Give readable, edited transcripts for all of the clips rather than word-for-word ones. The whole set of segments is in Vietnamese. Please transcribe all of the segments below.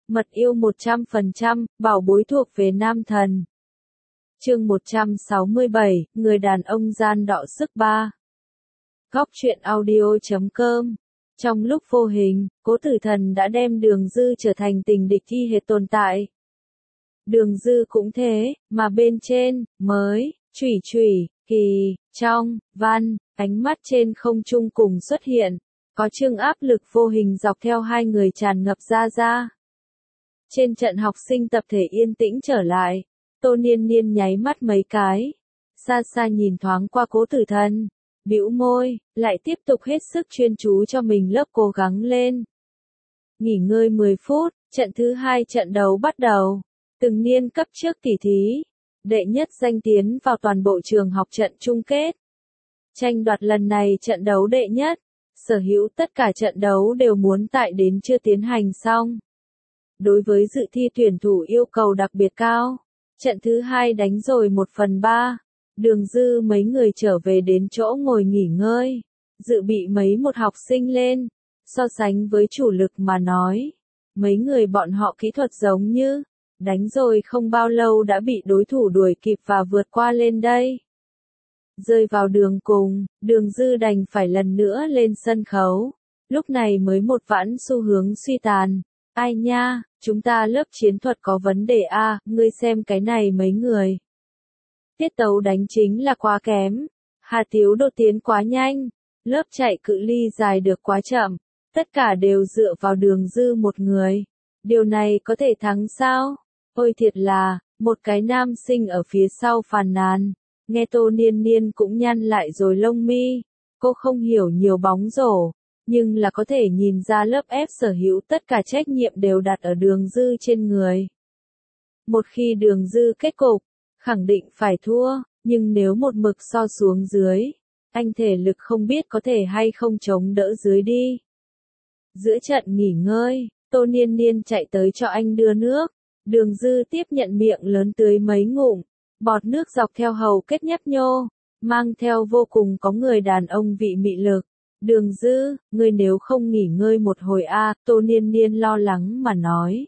Mật yêu 100%, bảo bối thuộc về nam thần. Chương 167, người đàn ông gian đọ sức 3. Góc truyện audio.com. Trong lúc vô hình, Cố Tử Thần đã đem Đường Dư trở thành tình địch thi hệt tồn tại. Đường Dư cũng thế, mà bên trên, mới, chủy chủy, kỳ, trong, văn, ánh mắt trên không trung cùng xuất hiện, có chương áp lực vô hình dọc theo hai người tràn ngập ra. Trên trận học sinh tập thể yên tĩnh trở lại, Tô Niên Niên nháy mắt mấy cái, xa xa nhìn thoáng qua Cố Tử Thần, bĩu môi, lại tiếp tục hết sức chuyên chú cho mình lớp cố gắng lên. Nghỉ ngơi 10 phút, trận thứ 2 trận đấu bắt đầu. Từng niên cấp trước tỷ thí, đệ nhất danh tiến vào toàn bộ trường học trận chung kết. Tranh đoạt lần này trận đấu đệ nhất, sở hữu tất cả trận đấu đều muốn tại đến chưa tiến hành xong. Đối với dự thi tuyển thủ yêu cầu đặc biệt cao, trận thứ 2 đánh rồi 1/3, Đường Dư mấy người trở về đến chỗ ngồi nghỉ ngơi, dự bị mấy một học sinh lên, so sánh với chủ lực mà nói. Mấy người bọn họ kỹ thuật giống như, đánh rồi không bao lâu đã bị đối thủ đuổi kịp và vượt qua lên đây. Rơi vào đường cùng, Đường Dư đành phải lần nữa lên sân khấu, lúc này mới một vãn xu hướng suy tàn. Ai nha, chúng ta lớp chiến thuật có vấn đề a, ngươi xem cái này mấy người. Tiết tấu đánh chính là quá kém, Hà Tiếu đột tiến quá nhanh, lớp chạy cự ly dài được quá chậm, tất cả đều dựa vào Đường Dư một người. Điều này có thể thắng sao? Ôi thiệt là, một cái nam sinh ở phía sau phàn nàn, nghe Tô Niên Niên cũng nhăn lại rồi lông mi, cô không hiểu nhiều bóng rổ, nhưng là có thể nhìn ra lớp F sở hữu tất cả trách nhiệm đều đặt ở Đường Dư trên người. Một khi Đường Dư kết cục, khẳng định phải thua, nhưng nếu một mực so xuống dưới, anh thể lực không biết có thể hay không chống đỡ dưới đi. Giữa trận nghỉ ngơi, Tô Niên Niên chạy tới cho anh đưa nước, Đường Dư tiếp nhận miệng lớn tưới mấy ngụm, bọt nước dọc theo hầu kết nhấp nhô, mang theo vô cùng có người đàn ông vị mị lực. Đường Dư, ngươi nếu không nghỉ ngơi một hồi Tô Niên Niên lo lắng mà nói.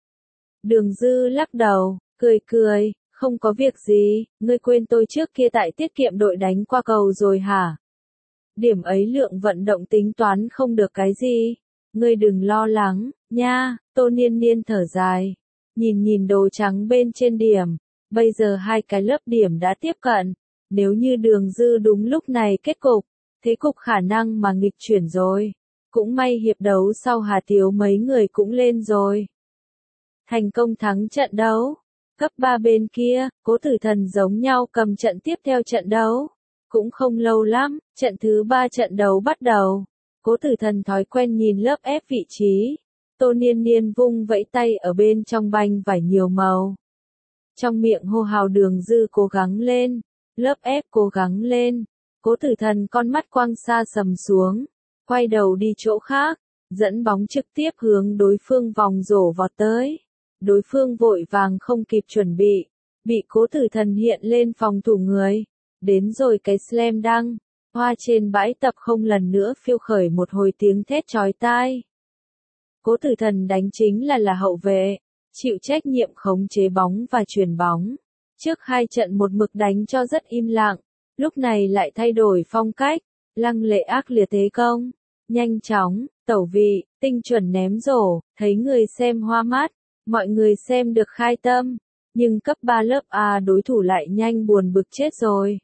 Đường Dư lắc đầu, cười, không có việc gì, ngươi quên tôi trước kia tại tiết kiệm đội đánh qua cầu rồi hả? Điểm ấy lượng vận động tính toán không được cái gì, ngươi đừng lo lắng, nha. Tô Niên Niên thở dài, nhìn đồ trắng bên trên điểm, bây giờ hai cái lớp điểm đã tiếp cận, nếu như Đường Dư đúng lúc này kết cục, thế cục khả năng mà nghịch chuyển rồi. Cũng may hiệp đấu sau Hà Tiếu mấy người cũng lên rồi. Thành công thắng trận đấu. Cấp 3 bên kia, Cố Tử Thần giống nhau cầm trận tiếp theo trận đấu. Cũng không lâu lắm, trận thứ 3 trận đấu bắt đầu. Cố Tử Thần thói quen nhìn lớp F vị trí. Tô Niên Niên vung vẫy tay ở bên trong banh vải nhiều màu. Trong miệng hô hào Đường Dư cố gắng lên, lớp F cố gắng lên. Cố Tử Thần con mắt quang xa sầm xuống, quay đầu đi chỗ khác, dẫn bóng trực tiếp hướng đối phương vòng rổ vọt tới. Đối phương vội vàng không kịp chuẩn bị Cố Tử Thần hiện lên phòng thủ người. Đến rồi cái slam dunk, hoa trên bãi tập không lần nữa phiêu khởi một hồi tiếng thét chói tai. Cố Tử Thần đánh chính là hậu vệ, chịu trách nhiệm khống chế bóng và chuyền bóng. Trước hai trận một mực đánh cho rất im lặng, lúc này lại thay đổi phong cách, lăng lệ ác liệt thế công, nhanh chóng, tẩu vị, tinh chuẩn ném rổ, thấy người xem hoa mắt, mọi người xem được khai tâm, nhưng cấp 3 lớp A đối thủ lại nhanh buồn bực chết rồi.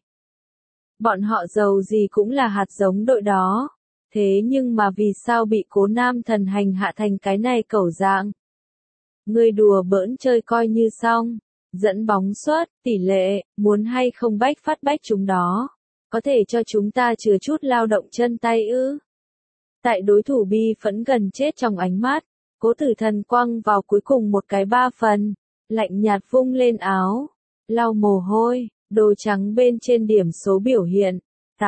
Bọn họ giàu gì cũng là hạt giống đội đó, thế nhưng mà vì sao bị Cố nam thần hành hạ thành cái này cẩu dạng? Người đùa bỡn chơi coi như xong. Dẫn bóng xuất, tỷ lệ, muốn hay không bách phát bách chúng đó. Có thể cho chúng ta chừa chút lao động chân tay ư. Tại đối thủ bi phẫn gần chết trong ánh mắt, Cố Tử Thần quăng vào cuối cùng một cái 3 phần, lạnh nhạt vung lên áo, lau mồ hôi, đồ trắng bên trên điểm số biểu hiện,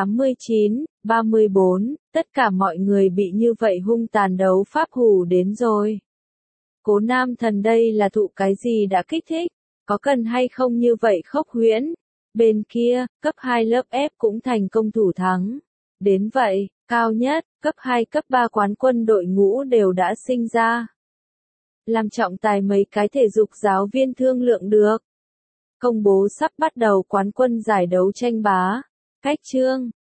89-34, tất cả mọi người bị như vậy hung tàn đấu pháp hù đến rồi. Cố nam thần đây là thụ cái gì đã kích thích? Có cần hay không như vậy khốc huyễn? Bên kia, cấp 2 lớp F cũng thành công thủ thắng. Đến vậy, cao nhất, cấp 2 cấp 3 quán quân đội ngũ đều đã sinh ra. làm trọng tài mấy cái thể dục giáo viên thương lượng được. Công bố sắp bắt đầu quán quân giải đấu tranh bá. Khách chương